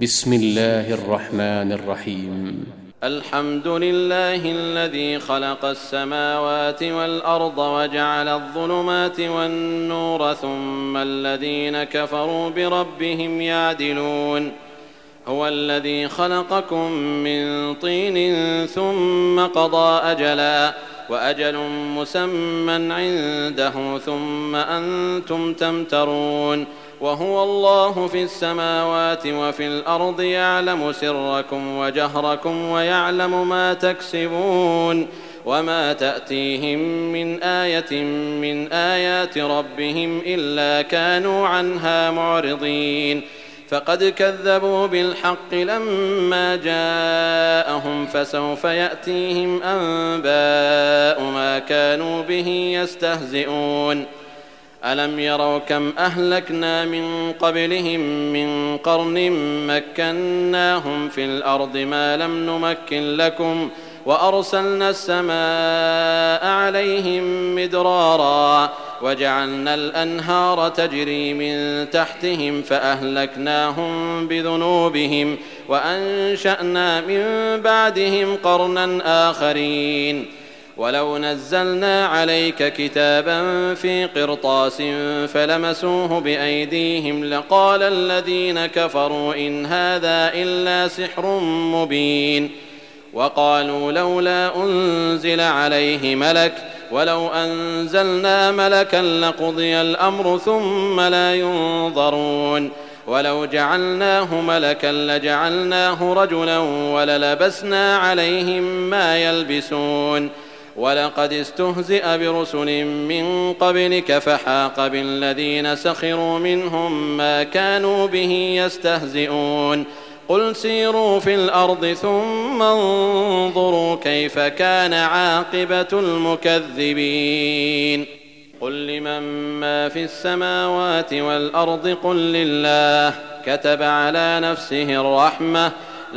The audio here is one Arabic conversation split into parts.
بسم الله الرحمن الرحيم. الحمد لله الذي خلق السماوات والأرض وجعل الظلمات والنور ثم الذين كفروا بربهم يعدلون. هو الذي خلقكم من طين ثم قضى أجلا وأجل مسمى عنده ثم أنتم تمترون. وهو الله في السماوات وفي الأرض يعلم سركم وجهركم ويعلم ما تكسبون. وما تأتيهم من آية من آيات ربهم إلا كانوا عنها معرضين. فقد كذبوا بالحق لما جاءهم فسوف يأتيهم أنباء ما كانوا به يستهزئون. ألم يروا كم أهلكنا من قبلهم من قرن مكناهم في الأرض ما لم نمكن لكم وأرسلنا السماء عليهم مدرارا وجعلنا الأنهار تجري من تحتهم فأهلكناهم بذنوبهم وأنشأنا من بعدهم قرنا آخرين. ولو نزلنا عليك كتابا في قرطاس فلمسوه بأيديهم لقال الذين كفروا إن هذا إلا سحر مبين. وقالوا لولا أنزل عليه ملك ولو أنزلنا ملكا لقضي الأمر ثم لا ينظرون. ولو جعلناه ملكا لجعلناه رجلا وللبسنا عليهم ما يلبسون. ولقد استهزئ برسل من قبلك فحاق بالذين سخروا منهم ما كانوا به يستهزئون. قل سيروا في الأرض ثم انظروا كيف كان عاقبة المكذبين. قل لمن ما في السماوات والأرض قل لله كتب على نفسه الرحمة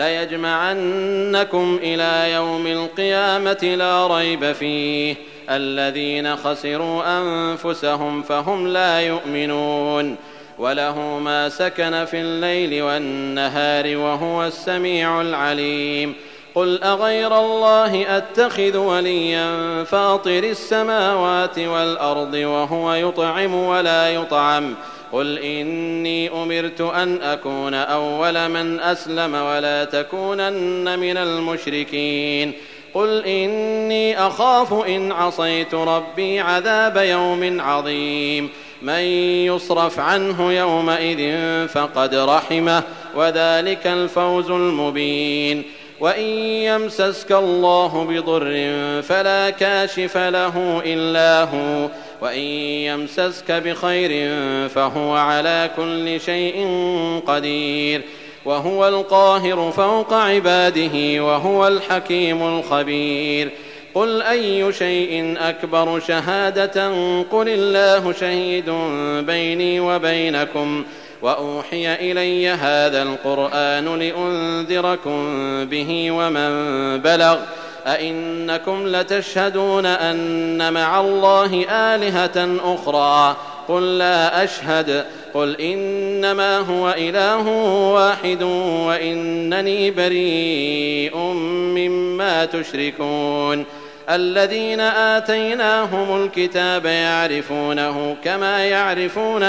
ليجمعنكم إلى يوم القيامة لا ريب فيه الذين خسروا أنفسهم فهم لا يؤمنون. وله ما سكن في الليل والنهار وهو السميع العليم. قل أغير الله أتخذ وليا فاطر السماوات والأرض وهو يطعم ولا يطعم. قل إني أمرت أن أكون أول من أسلم ولا تكونن من المشركين. قل إني أخاف إن عصيت ربي عذاب يوم عظيم. من يصرف عنه يومئذ فقد رحمه وذلك الفوز المبين. وإن يمسسك الله بضر فلا كاشف له إلا هو وإن يمسسك بخير فهو على كل شيء قدير. وهو القاهر فوق عباده وهو الحكيم الخبير. قل أي شيء أكبر شهادة قل الله شهيد بيني وبينكم وأوحي إلي هذا القرآن لأنذركم به ومن بلغ أئنكم لتشهدون أن مع الله آلهة أخرى قل لا أشهد. قل إنما هو إله واحد وإنني بريء مما تشركون. الذين آتيناهم الكتاب يعرفونه كما يعرفون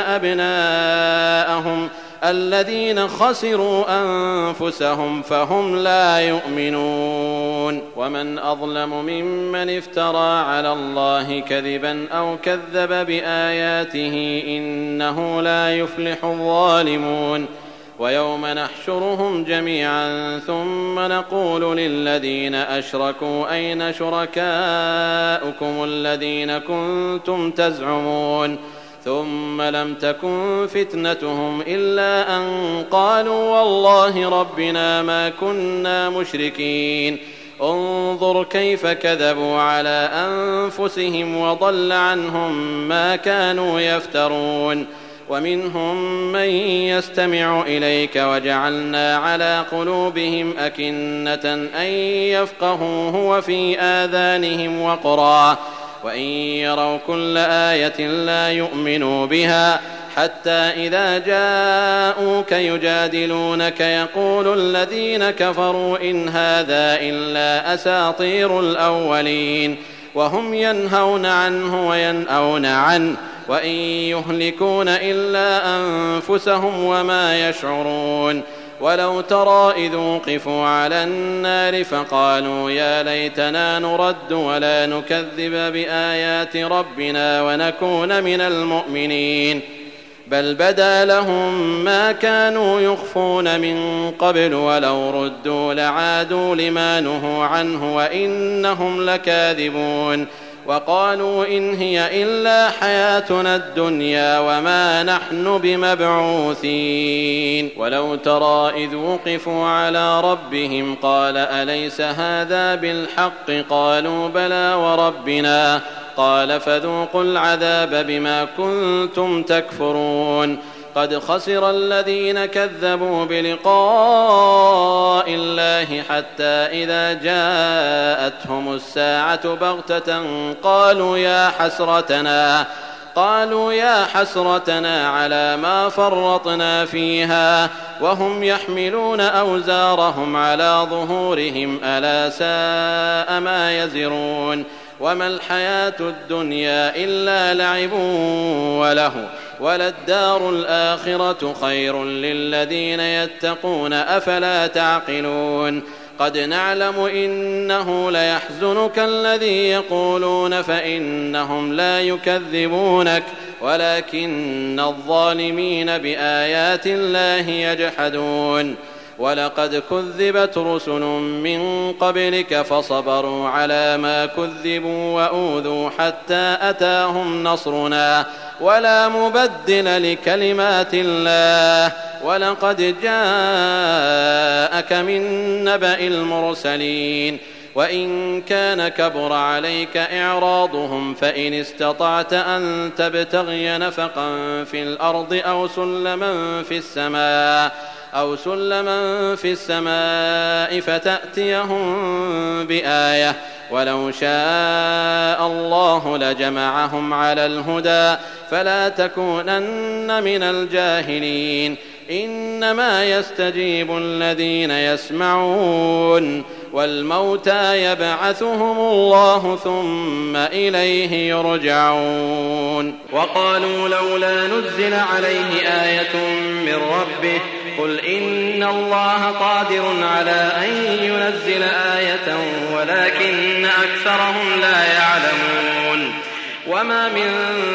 أبناءهم الذين خسروا أنفسهم فهم لا يؤمنون. ومن أظلم ممن افترى على الله كذبا أو كذب بآياته إنه لا يفلح الظالمون. ويوم نحشرهم جميعا ثم نقول للذين أشركوا أين شركاؤكم الذين كنتم تزعمون ثم لم تكن فتنتهم إلا أن قالوا والله ربنا ما كنا مشركين. انظر كيف كذبوا على أنفسهم وضل عنهم ما كانوا يفترون. ومنهم من يستمع إليك وجعلنا على قلوبهم أكنة أن يفقهوه وفي آذانهم وقرا وإن يروا كل آية لا يؤمنوا بها حتى إذا جاءوك يجادلونك يقول الذين كفروا إن هذا إلا أساطير الأولين وهم ينهون عنه وينأون عنه وإن يهلكون إلا أنفسهم وما يشعرون ولو ترى إذ وقفوا على النار فقالوا يا ليتنا نرد ولا نكذب بآيات ربنا ونكون من المؤمنين بل بدا لهم ما كانوا يخفون من قبل ولو ردوا لعادوا لما نهوا عنه وإنهم لكاذبون وقالوا إن هي إلا حياتنا الدنيا وما نحن بمبعوثين ولو ترى إذ وقفوا على ربهم قال أليس هذا بالحق قالوا بلى وربنا قال فذوقوا العذاب بما كنتم تكفرون قد خسر الذين كذبوا بلقاء الله حتى إذا جاءتهم الساعة بغتة قالوا يا حسرتنا على ما فرطنا فيها وهم يحملون أوزارهم على ظهورهم ألا ساء ما يزرون وما الحياة الدنيا إلا لعب وله وللدار الآخرة خير للذين يتقون أفلا تعقلون قد نعلم إنه ليحزنك الذي يقولون فإنهم لا يكذبونك ولكن الظالمين بآيات الله يجحدون ولقد كذبت رسل من قبلك فصبروا على ما كذبوا وأوذوا حتى أتاهم نصرنا ولا مبدل لكلمات الله ولقد جاءك من نبأ المرسلين وإن كان كبر عليك إعراضهم فإن استطعت أن تبتغي نفقا في الأرض أو سلما في السماء فتأتيهم بآية ولو شاء الله لجمعهم على الهدى فلا تكونن من الجاهلين إنما يستجيب الذين يسمعون والموتى يبعثهم الله ثم إليه يرجعون وقالوا لولا نزل عليه آية من ربه قل إن الله قادر على أن ينزل آية ولكن أكثرهم لا يعلمون وما من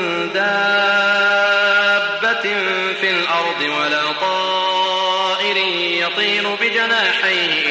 دابة في الأرض ولا طائر يطير بجناحيه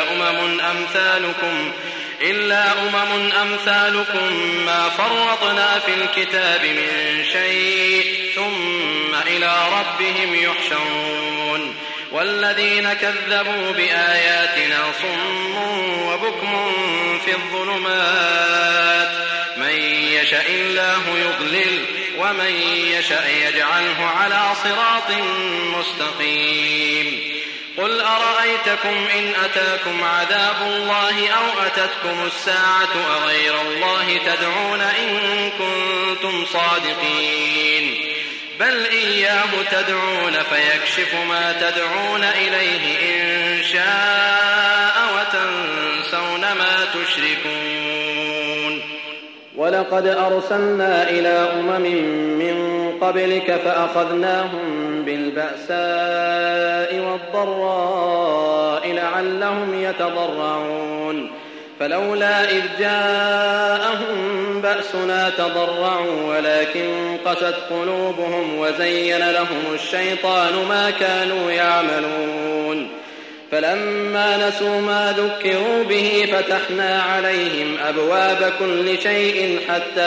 إلا أمم أمثالكم ما فرطنا في الكتاب من شيء ثم إلى ربهم يحشرون والذين كذبوا بآياتنا صم وبكم في الظلمات من يشاء الله يضلل ومن يشاء يجعله على صراط مستقيم قل أرأيتكم إن أتاكم عذاب الله أو أتتكم الساعة أغير الله تدعون إن كنتم صادقين بل إياه تدعون فيكشف ما تدعون إليه إن شاء وتنسون ما تشركون ولقد أرسلنا إلى أمم من قبلك فأخذناهم بالبأساء والضراء لعلهم يتضرعون فلولا إذ جاءهم بأسنا تضرعوا ولكن قست قلوبهم وزين لهم الشيطان ما كانوا يعملون فلما نسوا ما ذكروا به فتحنا عليهم أبواب كل شيء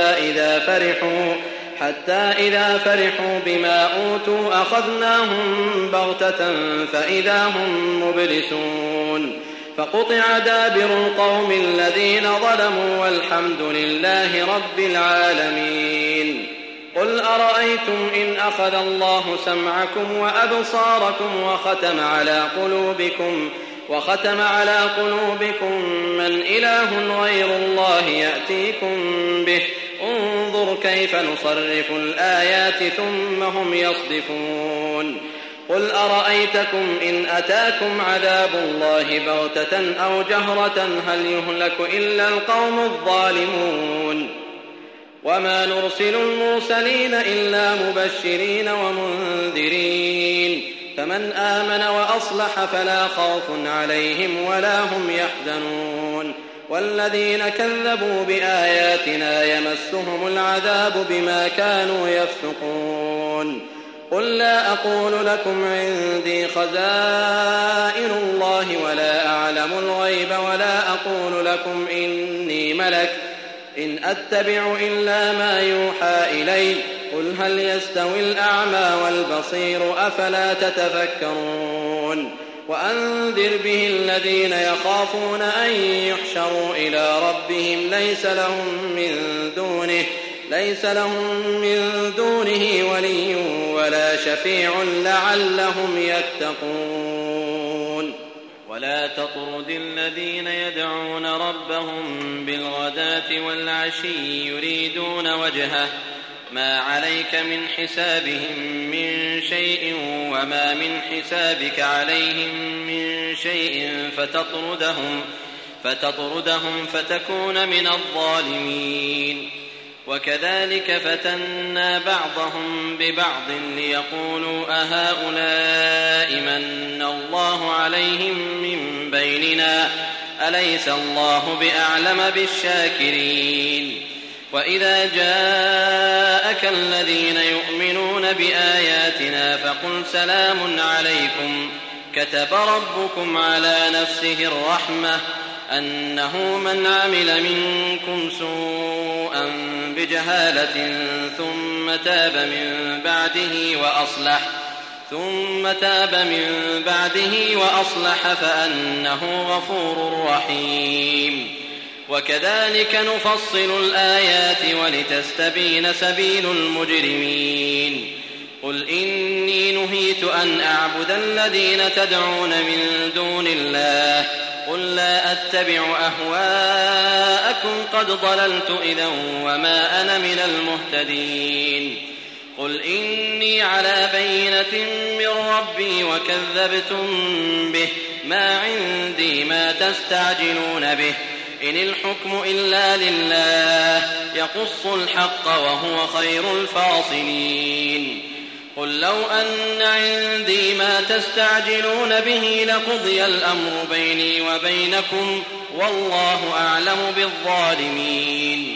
حتى إذا فرحوا بما أوتوا أخذناهم بغتة فإذا هم مبلسون فقطع دابر القوم الذين ظلموا والحمد لله رب العالمين قل أرأيتم إن أخذ الله سمعكم وأبصاركم وختم على قلوبكم من إله غير الله يأتيكم به انظر كيف نصرف الآيات ثم هم يصدفون قل أرأيتكم إن أتاكم عذاب الله بغتة أو جهرة هل يهلك إلا القوم الظالمون وما نرسل المرسلين إلا مبشرين ومنذرين فمن آمن وأصلح فلا خوف عليهم ولا هم يحزنون والذين كذبوا بآياتنا يمسهم العذاب بما كانوا يفسقون قل لا أقول لكم عندي خزائن الله ولا أعلم الغيب ولا أقول لكم إني ملك إن أتبع إلا ما يوحى إلي قل هل يستوي الأعمى والبصير أفلا تتفكرون وأنذر به الذين يخافون أن يحشروا إلى ربهم ليس لهم من دونه ولي ولا شفيع لعلهم يتقون ولا تطرد الذين يدعون ربهم بالغداة والعشي يريدون وجهه ما عليك من حسابهم من شيء وما من حسابك عليهم من شيء فتطردهم فتكون من الظالمين وكذلك فتنا بعضهم ببعض ليقولوا أهؤلاء من الله عليهم من بيننا أليس الله بأعلم بالشاكرين وإذا جاءك الذين يؤمنون بآياتنا فقل سلام عليكم كتب ربكم على نفسه الرحمة أنه من عمل منكم سوءا بجهالة ثم تاب من بعده وأصلح فأنه غفور رحيم وكذلك نفصل الآيات ولتستبين سبيل المجرمين قل إني نهيت أن أعبد الذين تدعون من دون الله قل لا أتبع أهواءكم قد ضللت إذا وما أنا من المهتدين قل إني على بينة من ربي وكذبتم به ما عندي ما تستعجلون به إن الحكم إلا لله يقص الحق وهو خير الفاصلين قل لو أن عندي ما تستعجلون به لقضي الأمر بيني وبينكم والله أعلم بالظالمين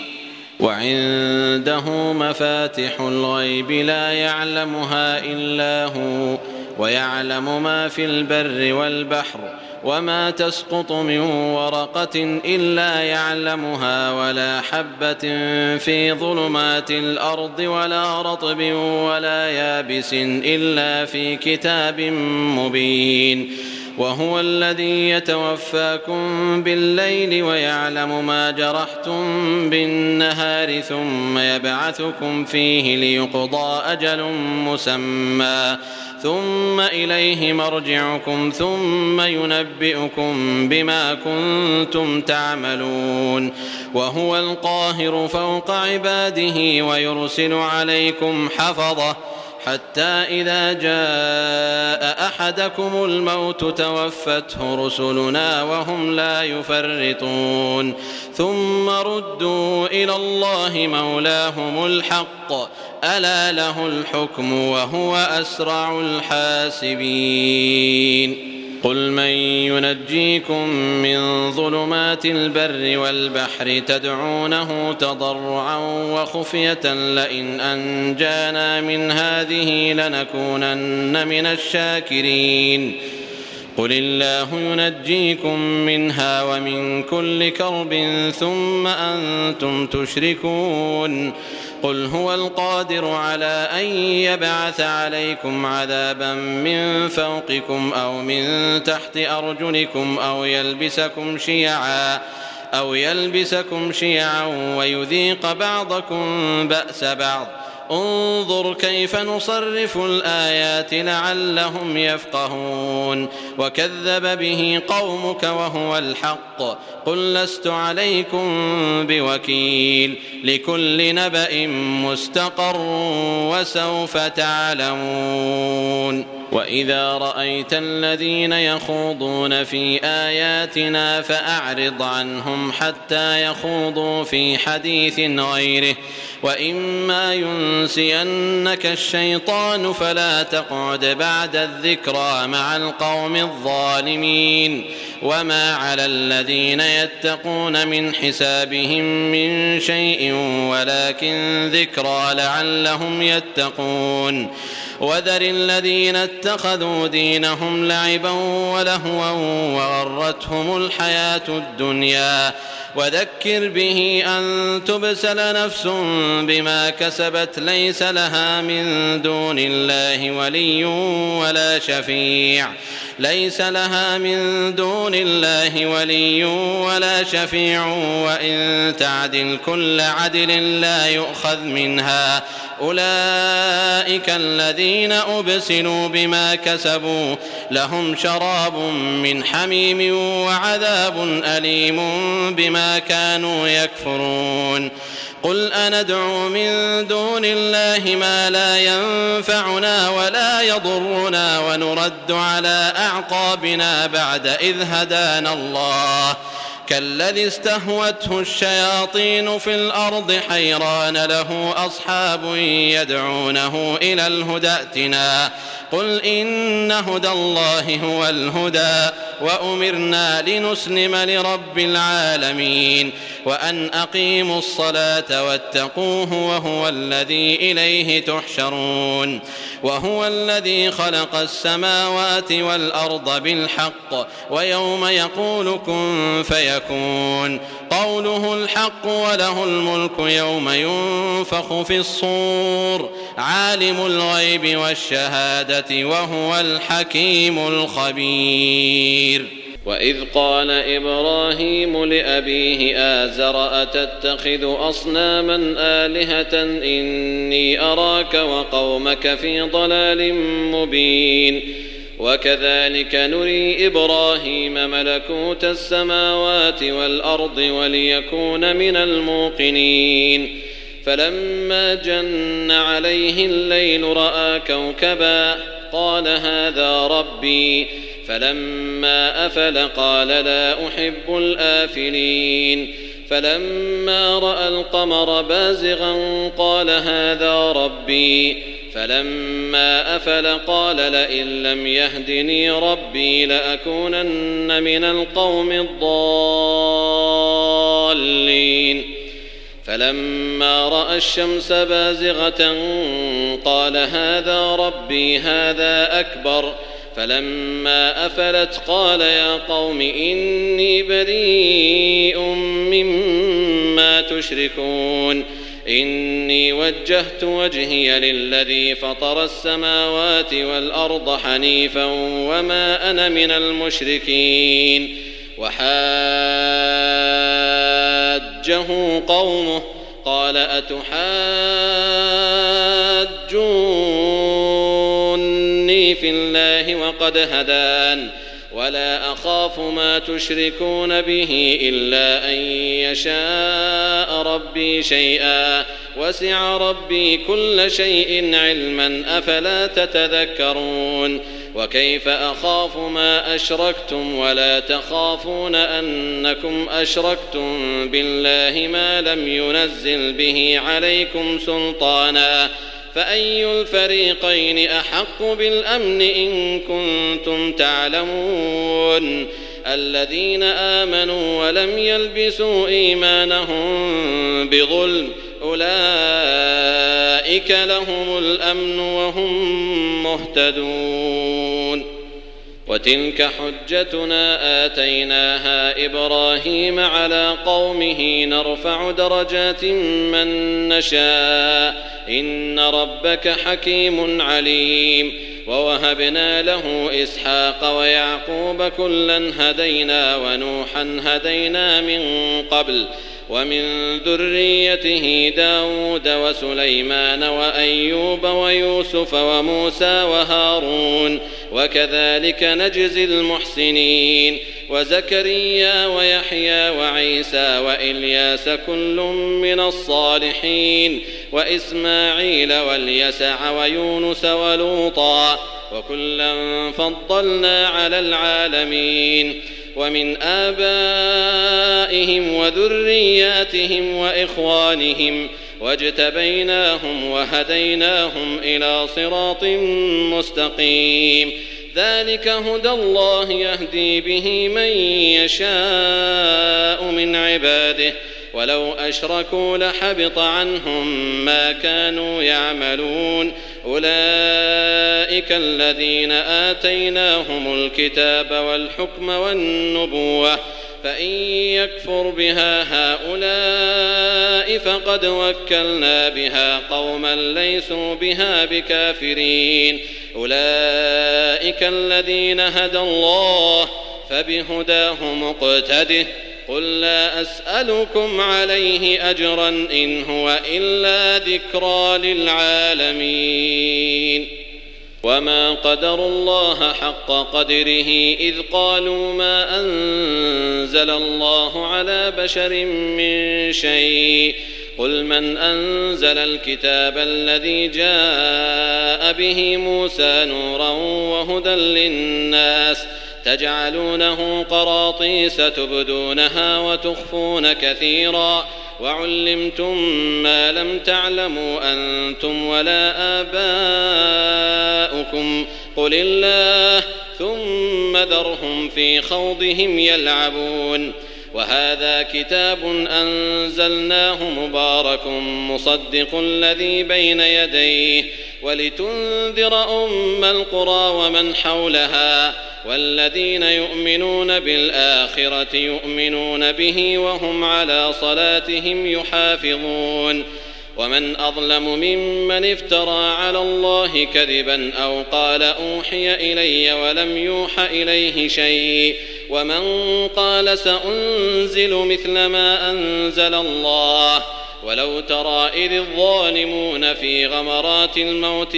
وعنده مفاتح الغيب لا يعلمها إلا هو ويعلم ما في البر والبحر وما تسقط من ورقة إلا يعلمها ولا حبة في ظلمات الأرض ولا رطب ولا يابس إلا في كتاب مبين وهو الذي يتوفاكم بالليل ويعلم ما جرحتم بالنهار ثم يبعثكم فيه ليقضى أجل مسمى ثم إليه مرجعكم ثم ينبئكم بما كنتم تعملون وهو القاهر فوق عباده ويرسل عليكم حفظة حتى إذا جاء أحدكم الموت توفته رسلنا وهم لا يفرطون ثم ردوا إلى الله مولاهم الحق ألا له الحكم وهو أسرع الحاسبين قل من ينجيكم من ظلمات البر والبحر تدعونه تضرعا وخفية لئن أنجانا من هذه لنكونن من الشاكرين قل الله ينجيكم منها ومن كل كرب ثم أنتم تشركون قل هو القادر على أن يبعث عليكم عذابا من فوقكم أو من تحت أرجلكم أو يلبسكم شيعا ويذيق بعضكم بأس بعض انظر كيف نصرف الآيات لعلهم يفقهون وكذب به قومك وهو الحق قل لست عليكم بوكيل لكل نبأ مستقر وسوف تعلمون وإذا رأيت الذين يخوضون في آياتنا فأعرض عنهم حتى يخوضوا في حديث غيره وإما ينسينك الشيطان فلا تقعد بعد الذكرى مع القوم الظالمين وما على الذين يتقون من حسابهم من شيء ولكن ذكرى لعلهم يتقون وذر الذين اتخذوا دينهم لعبا ولهوا وغرتهم الحياة الدنيا وذكر به أن تبسل نفس بما كسبت ليس لها من دون الله ولي ولا شفيع وإن تعدل كل عدل لا يؤخذ منها أولئك الذين أبسلوا بما كسبوا لهم شراب من حميم وعذاب أليم بما كانوا يكفرون قل أندعو من دون الله ما لا ينفعنا ولا يضرنا ونرد على أعقابنا بعد إذ هدانا الله كالذي استهوته الشياطين في الأرض حيران له أصحاب يدعونه إلى الهدى ائتنا قل إن هدى الله هو الهدى وأمرنا لنسلم لرب العالمين وأن أقيموا الصلاة واتقوه وهو الذي إليه تحشرون وهو الذي خلق السماوات والأرض بالحق ويوم يقول كن فيكون قوله الحق وله الملك يوم ينفخ في الصور عالم الغيب والشهادة وهو الحكيم الخبير وإذ قال إبراهيم لأبيه آزر أتتخذ أصناما آلهة إني أراك وقومك في ضلال مبين وكذلك نري إبراهيم ملكوت السماوات والأرض وليكون من الموقنين فلما جن عليه الليل رأى كوكبا قال هذا ربي فلما أفل قال لا أحب الآفلين فلما رأى القمر بازغا قال هذا ربي فلما أفل قال لئن لم يهدني ربي لأكونن من القوم الضالين فلما رأى الشمس بازغة قال هذا ربي هذا أكبر فلما أفلت قال يا قوم إني بريء مما تشركون إني وجهت وجهي للذي فطر السماوات والأرض حنيفا وما أنا من المشركين وحاجه قومه قال أتحاجوني في الله وقد هدان ولا أخاف ما تشركون به إلا أن يشاء ربي شيئا وسع ربي كل شيء علما أفلا تتذكرون وكيف أخاف ما أشركتم ولا تخافون أنكم أشركتم بالله ما لم ينزل به عليكم سلطانا فأي الفريقين أحق بالأمن إن كنتم تعلمون الذين آمنوا ولم يلبسوا إيمانهم بظلم أولئك لهم الأمن وهم مهتدون وتلك حجتنا آتيناها إبراهيم على قومه نرفع درجات من نشاء إن ربك حكيم عليم ووهبنا له إسحاق ويعقوب كلا هدينا ونوحا هدينا من قبل ومن ذريته داود وسليمان وأيوب ويوسف وموسى وهارون وكذلك نجزي المحسنين وزكريا ويحيى وعيسى وإلياس كل من الصالحين وإسماعيل واليسع ويونس ولوطا وكلا فضلنا على العالمين ومن آبائهم وذرياتهم وإخوانهم واجتبيناهم وهديناهم إلى صراط مستقيم ذلك هدى الله يهدي به من يشاء من عباده ولو أشركوا لحبط عنهم ما كانوا يعملون أولئك الذين آتيناهم الكتاب والحكم والنبوة فإن يكفر بها هؤلاء فقد وكلنا بها قوما ليسوا بها بكافرين أولئك الذين هدى الله فبهداه مقتده قل لا أسألكم عليه أجرا إن هو إلا ذكرى للعالمين وما قدروا الله حق قدره إذ قالوا ما أنزل الله على بشر من شيء قل من أنزل الكتاب الذي جاء به موسى نورا وهدى للناس تجعلونه قراطيس تبدونها وتخفون كثيرا وعلمتم ما لم تعلموا أنتم ولا آباؤكم قل الله ثم ذرهم في خوضهم يلعبون وهذا كتاب أنزلناه مبارك مصدق الذي بين يديه ولتنذر أم القرى ومن حولها والذين يؤمنون بالآخرة يؤمنون به وهم على صلاتهم يحافظون ومن أظلم ممن افترى على الله كذبا أو قال أوحي إلي ولم يوح إليه شيء ومن قال سأنزل مثل ما أنزل الله ولو ترى إذ الظالمون في غمرات الموت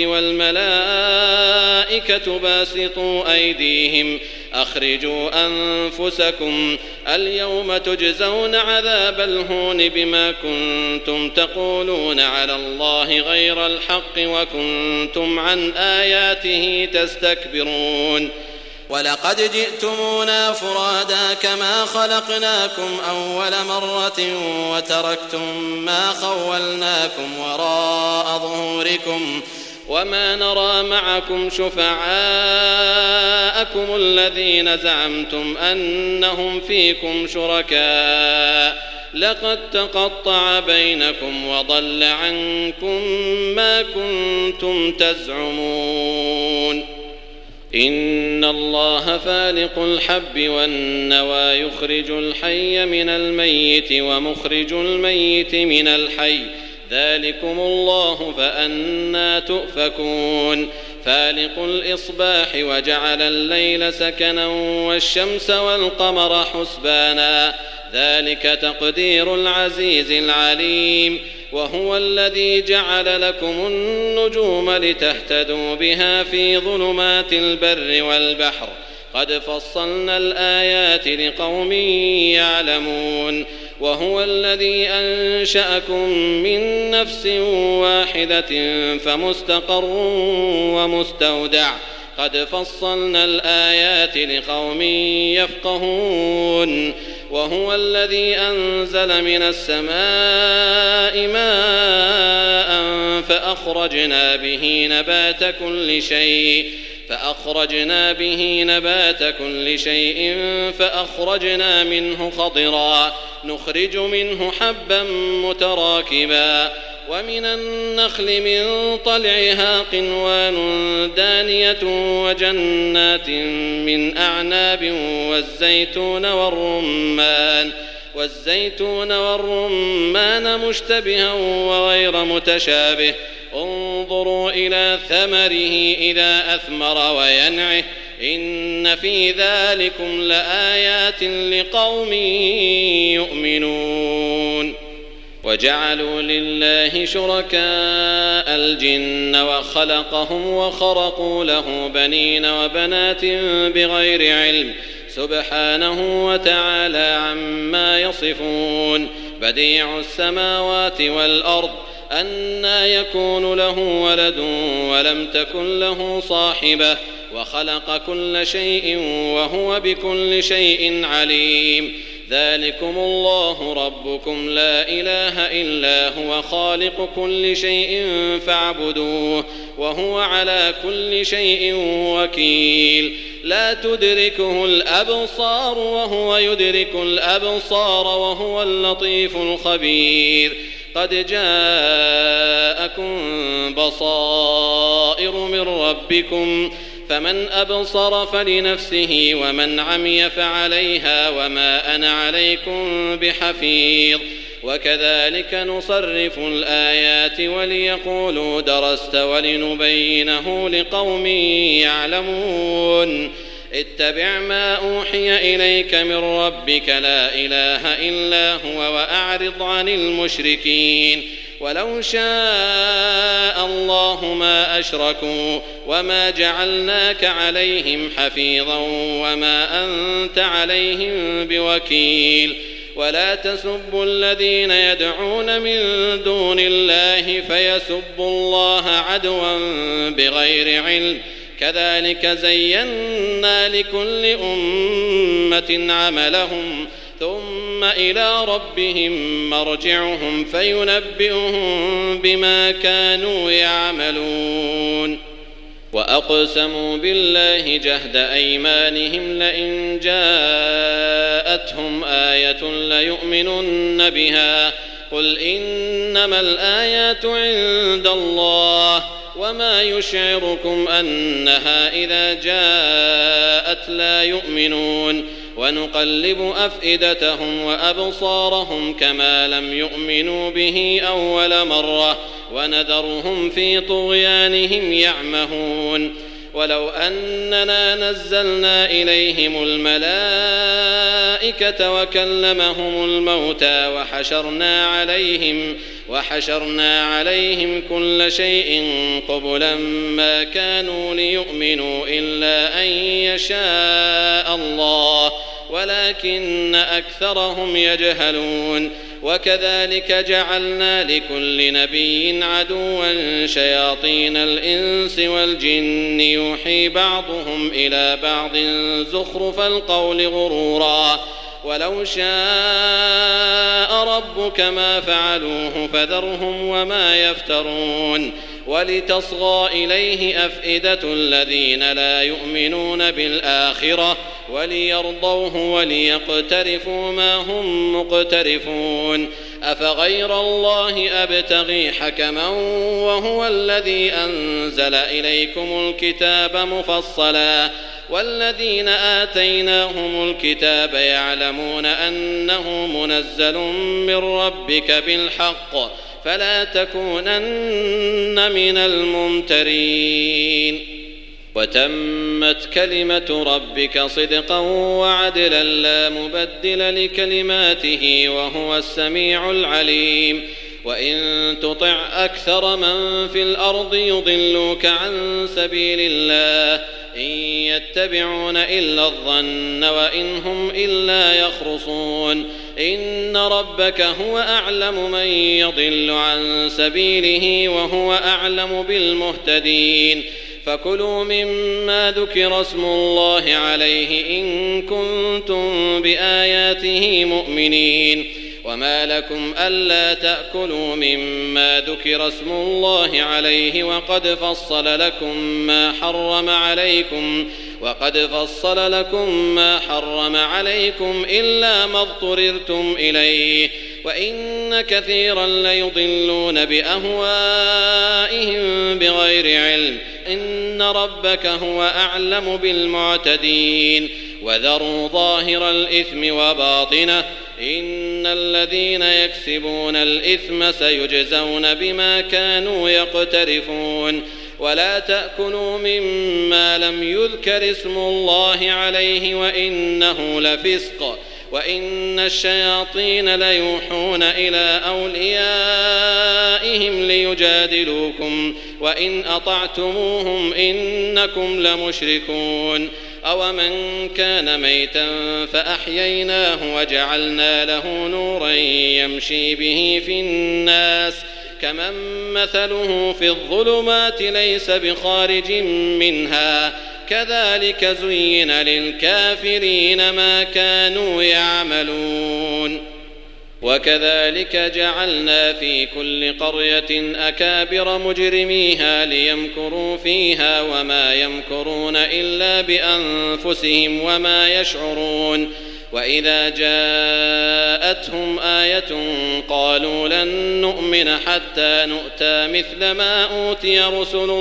والملائكة باسطوا أيديهم أخرجوا أنفسكم اليوم تجزون عذاب الهون بما كنتم تقولون على الله غير الحق وكنتم عن آياته تستكبرون ولقد جئتمونا فرادا كما خلقناكم أول مرة وتركتم ما خولناكم وراء ظهوركم وما نرى معكم شفعاءكم الذين زعمتم أنهم فيكم شركاء لقد تقطع بينكم وضل عنكم ما كنتم تزعمون إن الله فالق الحب والنوى يخرج الحي من الميت ومخرج الميت من الحي ذلكم الله فأنى تؤفكون فالق الإصباح وجعل الليل سكنا والشمس والقمر حسبانا ذلك تقدير العزيز العليم وهو الذي جعل لكم النجوم لتهتدوا بها في ظلمات البر والبحر قد فصلنا الآيات لقوم يعلمون وهو الذي أنشأكم من نفس واحدة فمستقر ومستودع قد فصلنا الآيات لقوم يفقهون وهو الذي أنزل من السماء ماء فأخرجنا به نبات كل شيء فأخرجنا منه خضرا نخرج منه حبا متراكبا ومن النخل من طلعها قنوان دانية وجنات من أعناب والزيتون والرمان والزيتون والرمان مشتبها وغير متشابه انظروا إلى ثمره إذا أثمر وينعه إن في ذلكم لآيات لقوم يؤمنون. وجعلوا لله شركاء الجن وخلقهم وخرقوا له بنين وبنات بغير علم سبحانه وتعالى عما يصفون. بديع السماوات والأرض أنى يكون له ولد ولم تكن له صاحبة وخلق كل شيء وهو بكل شيء عليم. ذلكم الله ربكم لا إله إلا هو خالق كل شيء فاعبدوه وهو على كل شيء وكيل. لا تدركه الأبصار وهو يدرك الأبصار وهو اللطيف الخبير. قد جاءكم بصائر من ربكم فمن أبصر فلنفسه ومن عمي فعليها وما أنا عليكم بحفيظ. وكذلك نصرف الآيات وليقولوا درست ولنبينه لقوم يعلمون. اتبع ما أوحي إليك من ربك لا إله إلا هو وأعرض عن المشركين. ولو شاء الله ما أشركوا وما جعلناك عليهم حفيظا وما أنت عليهم بوكيل. ولا تسبوا الذين يدعون من دون الله فيسبوا الله عدوا بغير علم كذلك زينا لكل أمة عملهم ثم إلى ربهم مرجعهم فينبئهم بما كانوا يعملون. وأقسموا بالله جهد أيمانهم لئن جاءتهم آية ليؤمنن بها قل إنما الآيات عند الله وما يشعركم أنها إذا جاءت لا يؤمنون. ونقلب أفئدتهم وأبصارهم كما لم يؤمنوا به أول مرة ونذرهم في طغيانهم يعمهون. ولو أننا نزلنا إليهم الملائكة وكلمهم الموتى وحشرنا عليهم كل شيء قبلا ما كانوا ليؤمنوا إلا أن يشاء الله ولكن أكثرهم يجهلون. وكذلك جعلنا لكل نبي عدوا شياطين الإنس والجن يوحي بعضهم إلى بعض زخرف القول غرورا. ولو شاء ربك ما فعلوه فذرهم وما يفترون. ولتصغى إليه أفئدة الذين لا يؤمنون بالآخرة وليرضوه وليقترفوا ما هم مقترفون. أفغير الله أبتغي حكما وهو الذي أنزل إليكم الكتاب مفصلا والذين آتيناهم الكتاب يعلمون أنه منزل من ربك بالحق فلا تكونن من الممترين. وتمت كلمة ربك صدقا وعدلا لا مبدل لكلماته وهو السميع العليم. وإن تطع أكثر من في الأرض يضلوك عن سبيل الله إن يتبعون إلا الظن وإن هم إلا يخرصون. إن ربك هو أعلم من يضل عن سبيله وهو أعلم بالمهتدين. فكلوا مما ذكر اسم الله عليه إن كنتم بآياته مؤمنين. وما لكم ألا تأكلوا مما ذكر اسم الله عليه وقد فصل لكم ما حرم عليكم إلا ما اضطررتم إليه وإن كثيرا ليضلون بأهوائهم بغير علم إن ربك هو أعلم بالمعتدين. وذروا ظاهر الإثم وباطنه إن الذين يكسبون الإثم سيجزون بما كانوا يقترفون ولا تأكلوا مما لم يذكر اسم الله عليه وإنه لفسق وإن الشياطين ليوحون إلى أوليائهم ليجادلوكم وإن أطعتموهم إنكم لمشركون أومن كان ميتا فأحييناه وجعلنا له نورا يمشي به في الناس كمن مثله في الظلمات ليس بخارج منها كذلك زين للكافرين ما كانوا يعملون وكذلك جعلنا في كل قرية أكابر مجرميها ليمكروا فيها وما يمكرون إلا بأنفسهم وما يشعرون وإذا جاءتهم آية قالوا لن نؤمن حتى نؤتى مثل ما أوتي رسل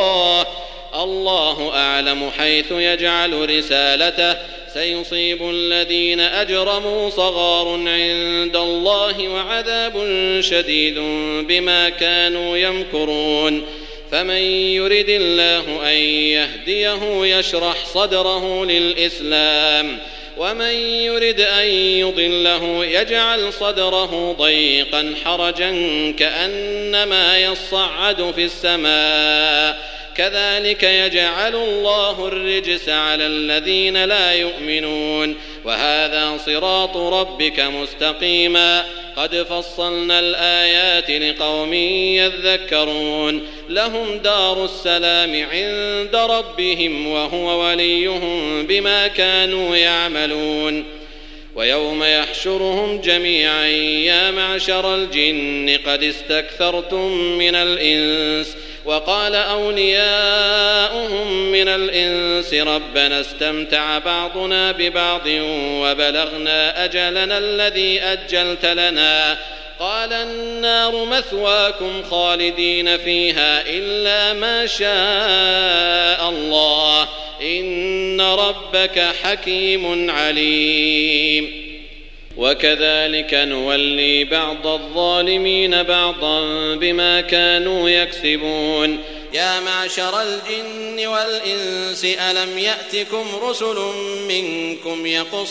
الله أعلم حيث يجعل رسالته سيصيب الذين أجرموا صغار عند الله وعذاب شديد بما كانوا يمكرون فمن يرد الله أن يهديه يشرح صدره للإسلام ومن يرد أن يضله يجعل صدره ضيقا حرجا كأنما يصعد في السماء كذلك يجعل الله الرجس على الذين لا يؤمنون وهذا صراط ربك مستقيما قد فصلنا الآيات لقوم يذكرون لهم دار السلام عند ربهم وهو وليهم بما كانوا يعملون ويوم يحشرهم جميعا يا معشر الجن قد استكثرتم من الإنس وقال أولياؤهم من الإنس ربنا استمتع بعضنا ببعض وبلغنا أجلنا الذي أجلت لنا قال النار مثواكم خالدين فيها إلا ما شاء الله إن ربك حكيم عليم وكذلك نولي بعض الظالمين بعضا بما كانوا يكسبون يا معشر الجن والإنس ألم يأتكم رسل منكم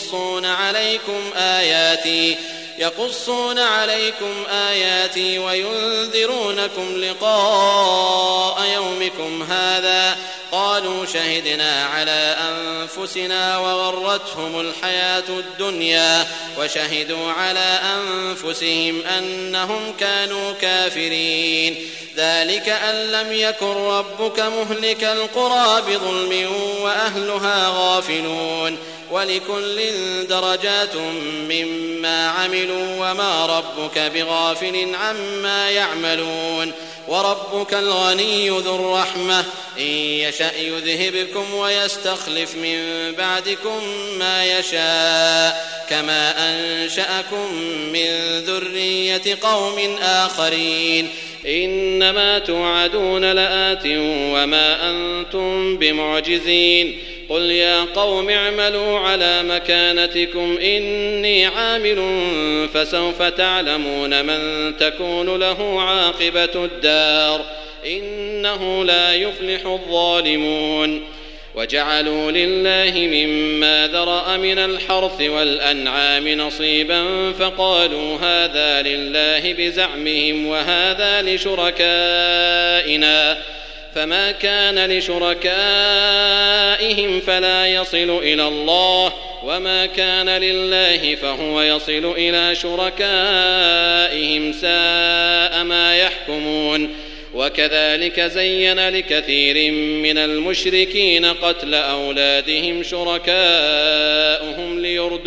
يقصون عليكم آياتي وينذرونكم لقاء يومكم هذا قالوا شهدنا على أنفسنا وغرتهم الحياة الدنيا وشهدوا على أنفسهم أنهم كانوا كافرين ذلك أن لم يكن ربك مهلك القرى بظلم وأهلها غافلون ولكل درجات مما عملوا وما ربك بغافل عما يعملون وربك الغني ذو الرحمة إن يشأ يذهبكم ويستخلف من بعدكم ما يشاء كما أنشأكم من ذرية قوم آخرين إنما توعدون لآت وما أنتم بمعجزين قل يا قوم اعملوا على مكانتكم إني عامل فسوف تعلمون من تكون له عاقبة الدار إنه لا يفلح الظالمون وجعلوا لله مما ذرأ من الحرث والأنعام نصيبا فقالوا هذا لله بزعمهم وهذا لشركائنا فما كان لشركائهم فلا يصل إلى الله وما كان لله فهو يصل إلى شركائهم ساء ما يحكمون وكذلك زين لكثير من المشركين قتل أولادهم شركاؤهم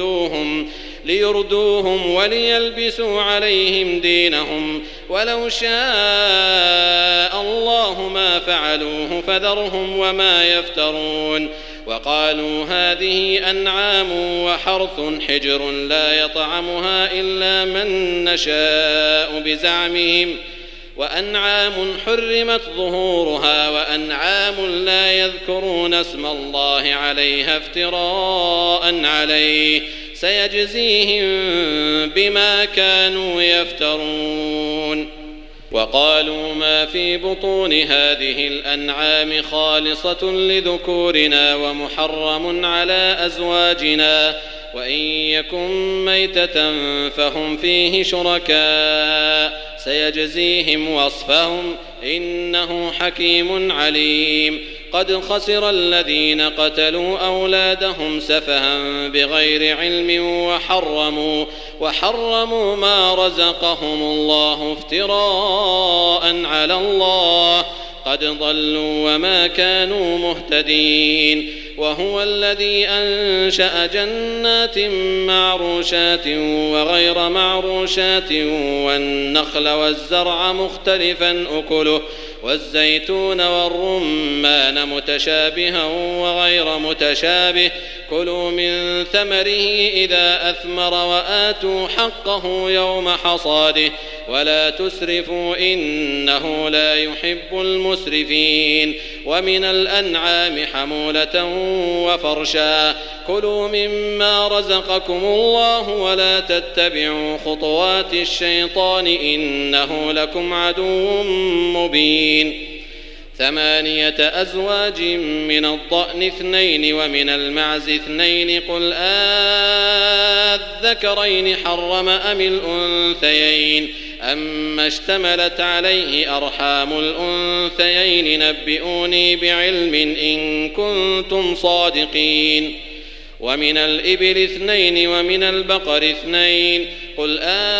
ليردوهم وليلبسوا عليهم دينهم ولو شاء الله ما فعلوه فذرهم وما يفترون وقالوا هذه أنعام وحرث حجر لا يطعمها إلا من نشاء بزعمهم وأنعام حرمت ظهورها وأنعام لا يذكرون اسم الله عليها افتراء عليه سيجزيهم بما كانوا يفترون. وقالوا ما في بطون هذه الأنعام خالصة لذكورنا ومحرم على أزواجنا وإن يكن ميتة فهم فيه شركاء سيجزيهم وصفهم إنه حكيم عليم. قد خسر الذين قتلوا أولادهم سفها بغير علم وحرموا ما رزقهم الله افتراء على الله قد ضلوا وما كانوا مهتدين. وهو الذي أنشأ جنات معروشات وغير معروشات والنخل والزرع مختلفا أكله والزيتون والرمان متشابها وغير متشابه كلوا من ثمره إذا أثمر وآتوا حقه يوم حصاده ولا تسرفوا إنه لا يحب المسرفين. ومن الأنعام حمولة وفرشا كلوا مما رزقكم الله ولا تتبعوا خطوات الشيطان إنه لكم عدو مبين. 8 أزواج من الضأن 2 ومن المعز 2 قل الذكرين حرم أم الأنثيين أما اشتملت عليه أرحام الأنثيين نبئوني بعلم إن كنتم صادقين. ومن الإبل 2 ومن البقر 2 قل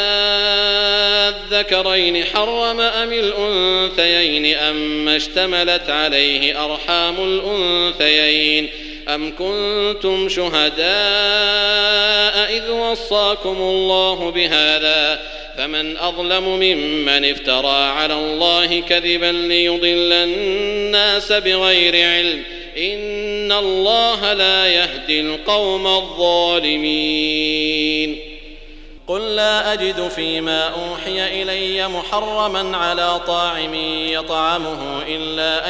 الذكرين حرم أم الأنثيين أما اشتملت عليه أرحام الأنثيين أم كنتم شهداء إذ وصاكم الله بهذا فمن أظلم ممن افترى على الله كذبا ليضل الناس بغير علم إن الله لا يهدي القوم الظالمين. قل لا أجد فيما أوحي إلي محرما على طاعم يطعمه إلا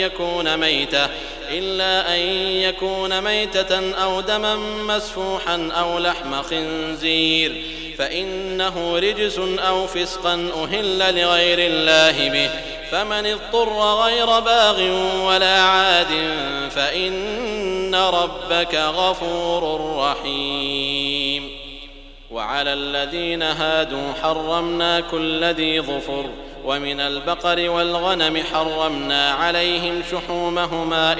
أن يكون ميتة أو دما مسفوحا أو لحم خنزير فإنه رجس أو فسقا أهل لغير الله به فمن اضطر غير باغ ولا عاد فإن ربك غفور رحيم. وعلى الذين هادوا حرمنا كل ذي ظفر ومن البقر والغنم حرمنا عليهم شحومهما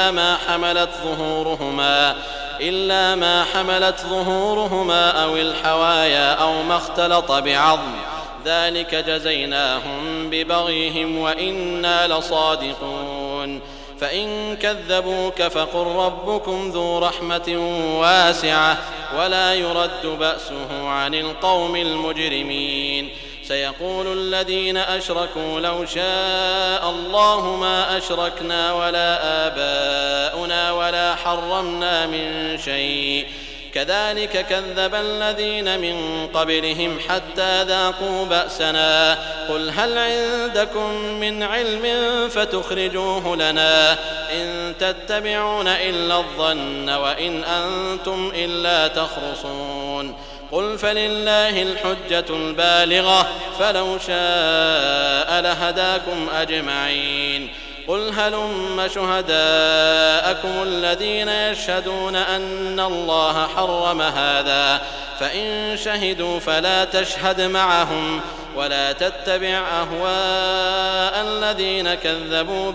إلا ما حملت ظهورهما أو الحوايا أو ما اختلط بعظم ذلك جزيناهم ببغيهم وإنا لصادقون. فإن كذبوك فقل ربكم ذو رحمة واسعة ولا يرد بأسه عن القوم المجرمين. سيقول الذين أشركوا لو شاء الله ما أشركنا ولا آباؤنا ولا حرمنا من شيء كذلك كذب الذين من قبلهم حتى ذاقوا بأسنا قل هل عندكم من علم فتخرجوه لنا إن تتبعون إلا الظن وإن أنتم إلا تخرصون. قل فلله الحجة البالغة فلو شاء لهداكم أجمعين. قل هلم شهداءكم الذين يشهدون أن الله حرم هذا فإن شهدوا فلا تشهد معهم ولا تتبع أهواء الذين كذبوا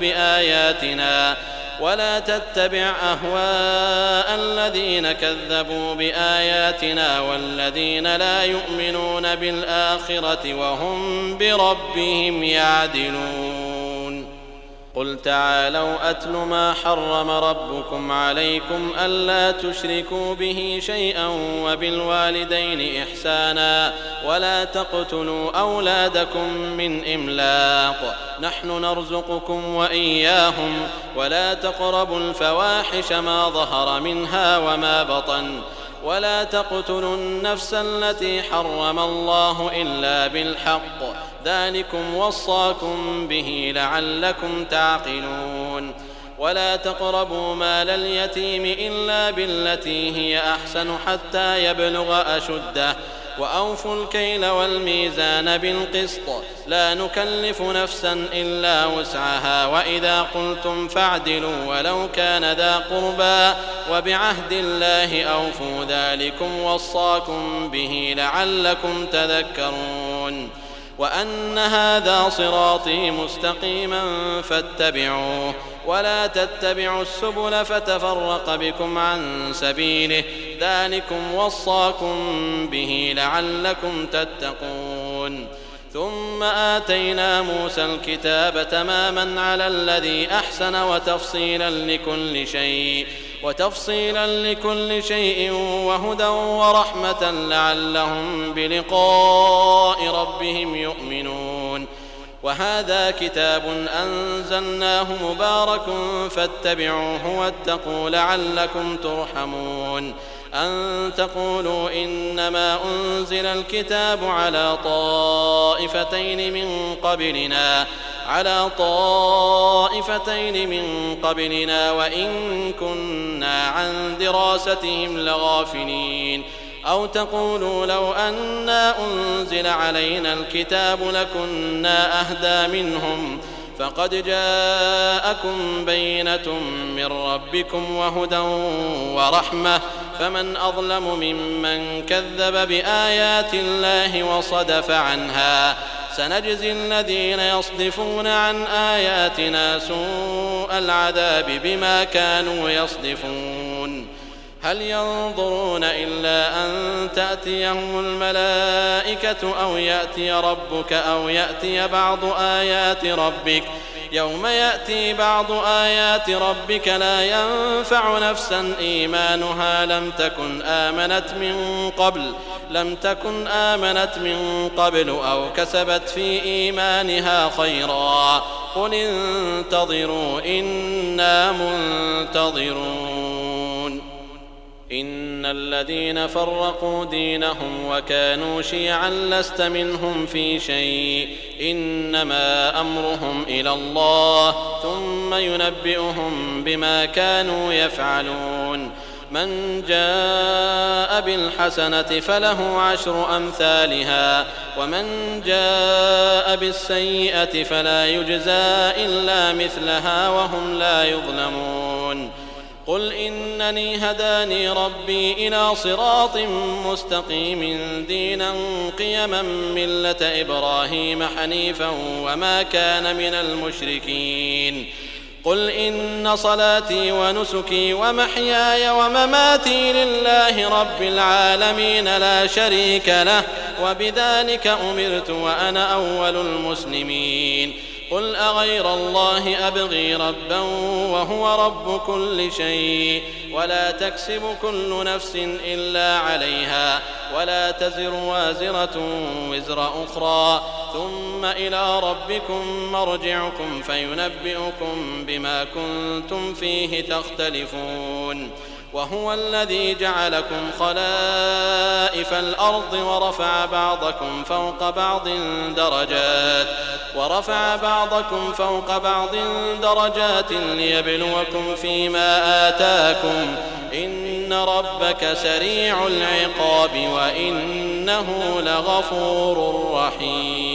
بآياتنا والذين لا يؤمنون بالآخرة وهم بربهم يعدلون. قل تعالوا أتل ما حرم ربكم عليكم ألا تشركوا به شيئا وبالوالدين إحسانا ولا تقتلوا أولادكم من إملاق نحن نرزقكم وإياهم ولا تقربوا الفواحش ما ظهر منها وما بطن ولا تقتلوا النفس التي حرم الله إلا بالحق ذلكم وصاكم به لعلكم تعقلون. ولا تقربوا مال اليتيم إلا بالتي هي أحسن حتى يبلغ أشده وأوفوا الكيل والميزان بالقسط لا نكلف نفسا إلا وسعها وإذا قلتم فاعدلوا ولو كان ذا قربى وبعهد الله أوفوا ذلكم وصاكم به لعلكم تذكرون وأن هذا صراطي مستقيما فاتبعوه ولا تتبعوا السبل فتفرق بكم عن سبيله ذلكم وصاكم به لعلكم تتقون ثم آتينا موسى الكتاب تماما على الذي أحسن وتفصيلا لكل شيء وهدى ورحمة لعلهم بلقاء ربهم يؤمنون وهذا كتاب أنزلناه مبارك فاتبعوه واتقوا لعلكم ترحمون أن تقولوا إنما أنزل الكتاب على طائفتين من قبلنا وإن كنا عن دراستهم لغافلين أو تقولوا لو أنا أنزل علينا الكتاب لكنا أهدى منهم فقد جاءكم بينة من ربكم وهدى ورحمة فمن أظلم ممن كذب بآيات الله وصدف عنها سنجزي الذين يصدفون عن آياتنا سوء العذاب بما كانوا يصدفون هل ينظرون إلا أن تأتيهم الملائكة أو يأتي ربك أو يأتي بعض آيات ربك يوم يأتي بعض آيات ربك لا ينفع نفسا إيمانها لم تكن آمنت من قبل أو كسبت في إيمانها خيرا قل انتظروا إنا منتظرون إن الذين فرقوا دينهم وكانوا شيعا لست منهم في شيء إنما أمرهم إلى الله ثم ينبئهم بما كانوا يفعلون من جاء بالحسنة فله 10 أمثالها ومن جاء بالسيئة فلا يجزى إلا مثلها وهم لا يظلمون قل إنني هداني ربي إلى صراط مستقيم دينا قيما ملة إبراهيم حنيفا وما كان من المشركين قل إن صلاتي ونسكي ومحياي ومماتي لله رب العالمين لا شريك له وبذلك أمرت وأنا أول المسلمين قل أغير الله أبغي ربا وهو رب كل شيء ولا تكسب كل نفس إلا عليها ولا تزر وازرة وزر أخرى ثم إلى ربكم مرجعكم فينبئكم بما كنتم فيه تختلفون وهو الذي جعلكم خلائف الأرض ورفع بعضكم فوق بعض درجات ليبلوكم فيما آتاكم إن ربك سريع العقاب وإنه لغفور رحيم